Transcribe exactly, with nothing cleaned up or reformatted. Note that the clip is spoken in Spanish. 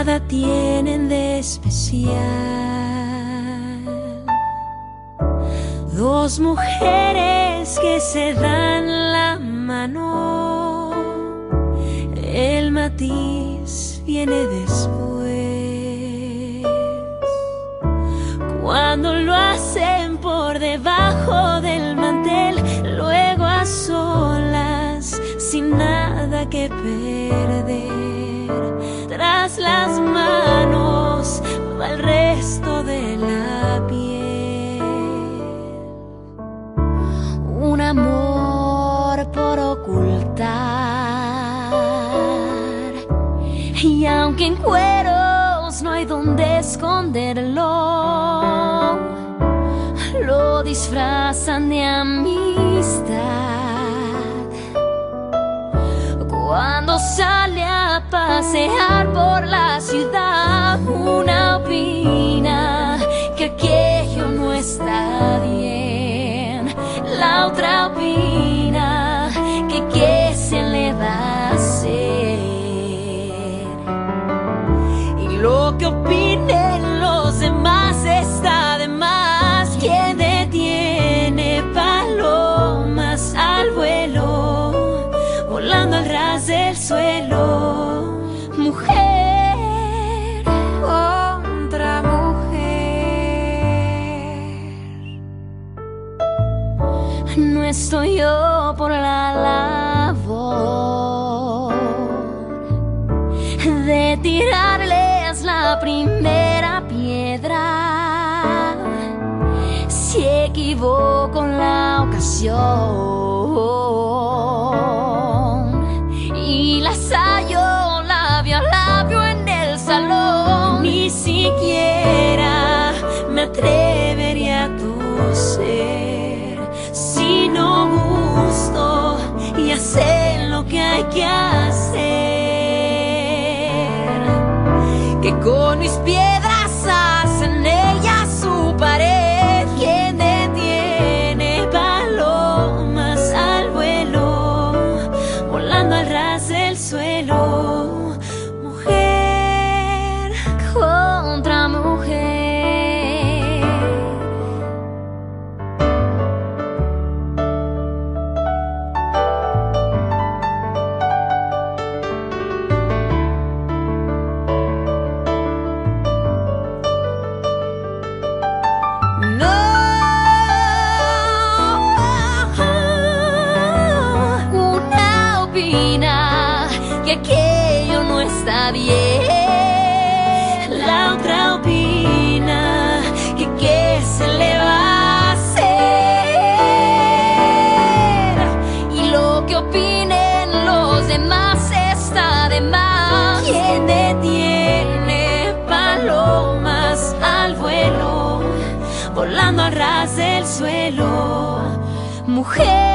nada tienen de especial. Dos mujeres que se dan la mano, el matiz viene después. Cuando lo hacen por debajo del mantel, luego a solas, sin nada que perder, tras las manos va el resto de la piel. Un amor por ocultar, y aunque en cueros no hay donde esconderlo, lo disfrazan de amistad. Cuando sale a pasear por la ciudad, una opina que aquello no está bien, la otra opina que qué se le va a hacer. Y lo que opinen los demás está de más. ¿Quién detiene palomas al vuelo, volando al ras del suelo? Mujer contra mujer. No estoy yo por la labor de tirarles la primera piedra, si equivoco en la ocasión y las hallo labio a labio en el salón. Ni siquiera me atrevería a toser si no gusto y hacer lo que hay que hacer. Que con mis piedras hacen ella su pared. ¿Quién detiene palomas al vuelo, volando al ras del suelo? Mujer contra mujer. Que aquello no está bien, la otra opina que qué se le va a hacer. Y lo que opinen los demás está de más. ¿Quién detiene palomas al vuelo, volando al ras del suelo? Mujer